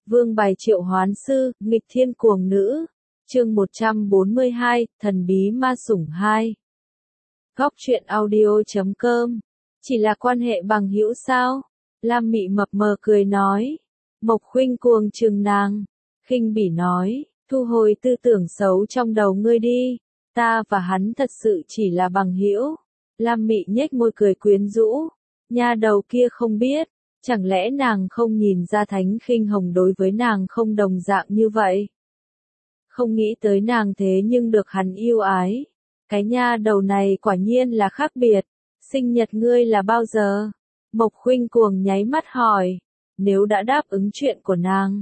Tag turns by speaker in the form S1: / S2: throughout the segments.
S1: Vương bài triệu hoán sư, nghịch thiên cuồng nữ. Chương 142, thần bí ma sủng 2. Góc truyện audio.com. Chỉ là quan hệ bằng hữu sao? Lam Mị mập mờ cười nói. Mộc Khuynh cuồng trừng nàng, khinh bỉ nói, thu hồi tư tưởng xấu trong đầu ngươi đi, ta và hắn thật sự chỉ là bằng hữu. Lam Mị nhếch môi cười quyến rũ, nha đầu kia không biết, chẳng lẽ nàng không nhìn ra Thánh Khinh Hồng đối với nàng không đồng dạng như vậy? Không nghĩ tới nàng thế nhưng được hắn yêu ái. Cái nha đầu này quả nhiên là khác biệt. Sinh nhật ngươi là bao giờ? Mộc Khuynh cuồng nháy mắt hỏi. Nếu đã đáp ứng chuyện của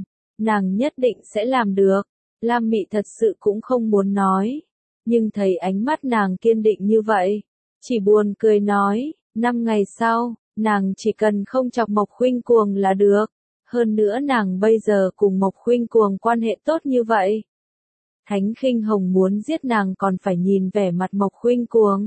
S1: nàng nhất định sẽ làm được. Lam Mị thật sự cũng không muốn nói. Nhưng thấy ánh mắt nàng kiên định như vậy, chỉ buồn cười nói, 5 ngày sau, nàng chỉ cần không chọc Mộc Khuynh cuồng là được. Hơn nữa nàng bây giờ cùng Mộc Khuynh cuồng quan hệ tốt như vậy. Thánh Khinh Hồng muốn giết nàng còn phải nhìn vẻ mặt Mộc Khuynh cuồng.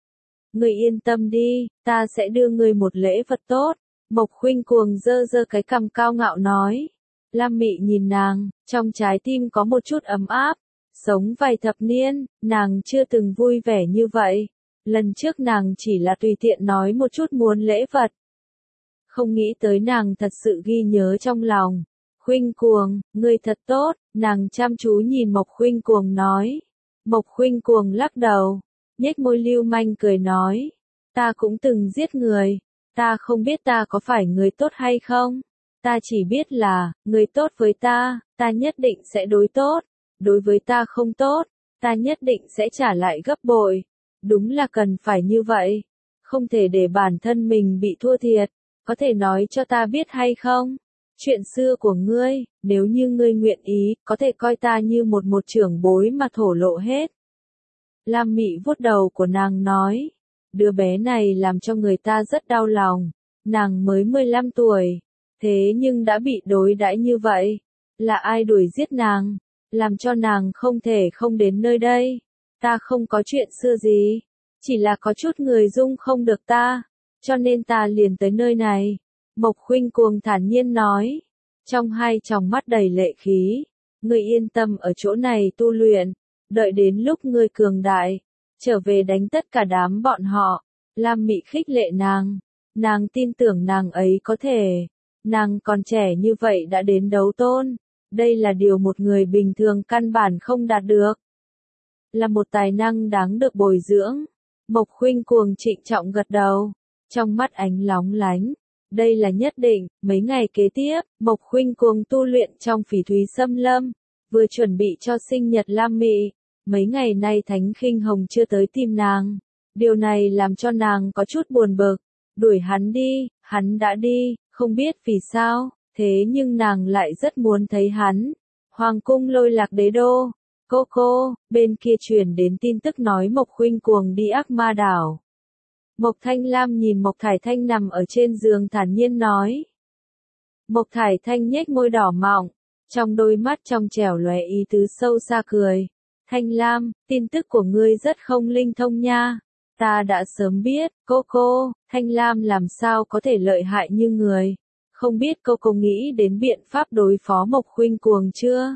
S1: Ngươi yên tâm đi, ta sẽ đưa ngươi một lễ vật tốt. Mộc Khuynh cuồng giơ giơ cái cằm cao ngạo nói. Lam Mị nhìn nàng, trong trái tim có một chút ấm áp. Sống vài thập niên, nàng chưa từng vui vẻ như vậy. Lần trước nàng chỉ là tùy tiện nói một chút muốn lễ vật. Không nghĩ tới nàng thật sự ghi nhớ trong lòng. Khuynh cuồng, ngươi thật tốt, nàng chăm chú nhìn Mộc Khuynh cuồng nói. Mộc Khuynh cuồng lắc đầu, nhếch môi lưu manh cười nói. Ta cũng từng giết người, ta không biết ta có phải người tốt hay không. Ta chỉ biết là, người tốt với ta nhất định sẽ đối tốt. Đối với ta không tốt, ta nhất định sẽ trả lại gấp bội. Đúng là cần phải như vậy. Không thể để bản thân mình bị thua thiệt. Có thể nói cho ta biết hay không? Chuyện xưa của ngươi, nếu như ngươi nguyện ý, có thể coi ta như một trưởng bối mà thổ lộ hết. Lam Mị vuốt đầu của nàng nói. Đứa bé này làm cho người ta rất đau lòng. Nàng mới 15 tuổi. Thế nhưng đã bị đối đãi như vậy. Là ai đuổi giết nàng? Làm cho nàng không thể không đến nơi đây. Ta không có chuyện xưa gì. Chỉ là có chút người dung không được ta. Cho nên ta liền tới nơi này. Mộc Khuynh cuồng thản nhiên nói. Trong hai tròng mắt đầy lệ khí. Ngươi yên tâm ở chỗ này tu luyện. Đợi đến lúc ngươi cường đại. Trở về đánh tất cả đám bọn họ. Lam Mị khích lệ nàng. Nàng tin tưởng nàng ấy có thể. Nàng còn trẻ như vậy đã đến đấu tôn. Đây là điều một người bình thường căn bản không đạt được. Là một tài năng đáng được bồi dưỡng. Mộc Khuynh cuồng trịnh trọng gật đầu. Trong mắt ánh lóng lánh. Đây là nhất định. Mấy ngày kế tiếp, Mộc Khuynh cuồng tu luyện trong Phỉ Thúy Xâm Lâm. Vừa chuẩn bị cho sinh nhật Lam Mị. Mấy ngày nay Thánh Khinh Hồng chưa tới tìm nàng. Điều này làm cho nàng có chút buồn bực. Đuổi hắn đi, hắn đã đi, không biết vì sao. Thế nhưng nàng lại rất muốn thấy hắn. Hoàng cung Lôi Lạc Đế Đô. Cô, bên kia truyền đến tin tức nói Mộc Khuynh cuồng đi Ác Ma Đảo. Mộc Thanh Lam nhìn Mộc Thải Thanh nằm ở trên giường thản nhiên nói. Mộc Thải Thanh nhếch môi đỏ mọng, trong đôi mắt trong trẻo lóe ý tứ sâu xa cười. Thanh Lam, tin tức của ngươi rất không linh thông nha. Ta đã sớm biết, cô, Thanh Lam làm sao có thể lợi hại như người. Không biết cô nghĩ đến biện pháp đối phó Mộc Khuynh cuồng chưa?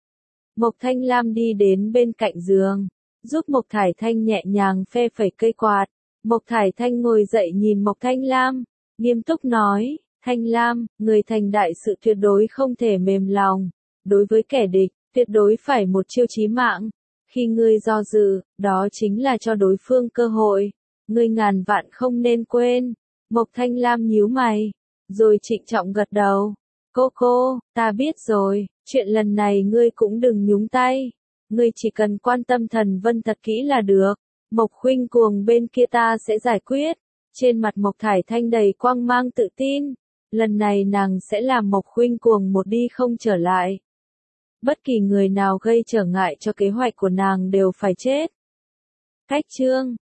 S1: Mộc Thanh Lam đi đến bên cạnh giường, giúp Mộc Thải Thanh nhẹ nhàng phe phẩy cây quạt. Mộc Thải Thanh ngồi dậy nhìn Mộc Thanh Lam, nghiêm túc nói, Thanh Lam, người thành đại sự tuyệt đối không thể mềm lòng. Đối với kẻ địch, tuyệt đối phải một chiêu chí mạng. Khi ngươi do dự, đó chính là cho đối phương cơ hội. Ngươi ngàn vạn không nên quên. Mộc Thanh Lam nhíu mày, rồi trịnh trọng gật đầu. Cô, ta biết rồi, chuyện lần này ngươi cũng đừng nhúng tay. Ngươi chỉ cần quan tâm Thần Vân thật kỹ là được. Mộc Khuynh cuồng bên kia ta sẽ giải quyết. Trên mặt Mộc Thải Thanh đầy quang mang tự tin. Lần này nàng sẽ làm Mộc Khuynh cuồng một đi không trở lại. Bất kỳ người nào gây trở ngại cho kế hoạch của nàng đều phải chết. Cách chương